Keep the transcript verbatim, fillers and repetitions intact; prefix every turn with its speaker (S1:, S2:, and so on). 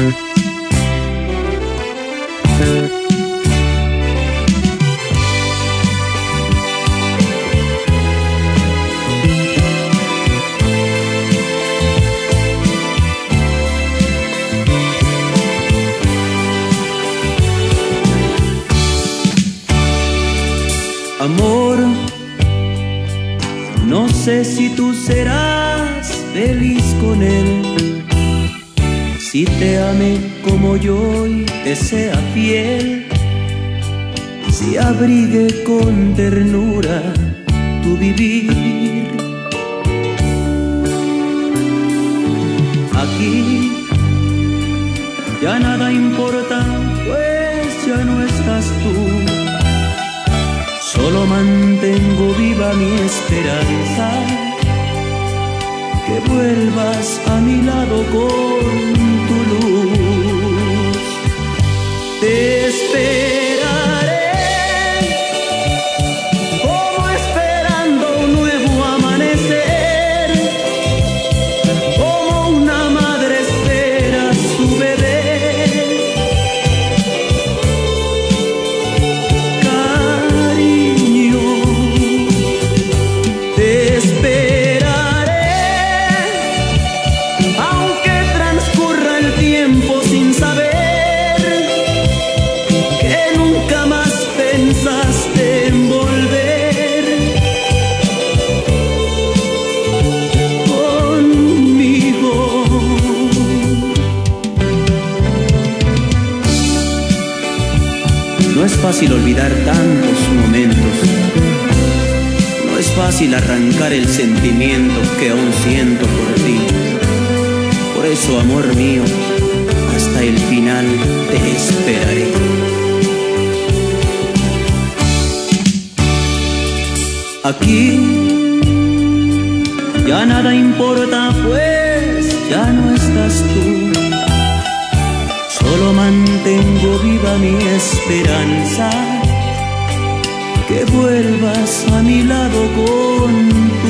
S1: Amor, no sé si tú serás feliz con él, si te ame como yo y te sea fiel, si abrigue con ternura tu vivir. Aquí ya nada importa, pues ya no estás tú. Solo mantengo viva mi esperanza, que vuelvas a mi lado con tu luz. Te esperaré, como esperando un nuevo amanecer, como una madre espera a su bebé. No es fácil olvidar tantos momentos, no es fácil arrancar el sentimiento que aún siento por ti. Por eso, amor mío, hasta el final te esperaré. Aquí ya nada importa, pues ya no estás tú. Solo mantengo viva mi esperanza, que vuelvas a mi lado con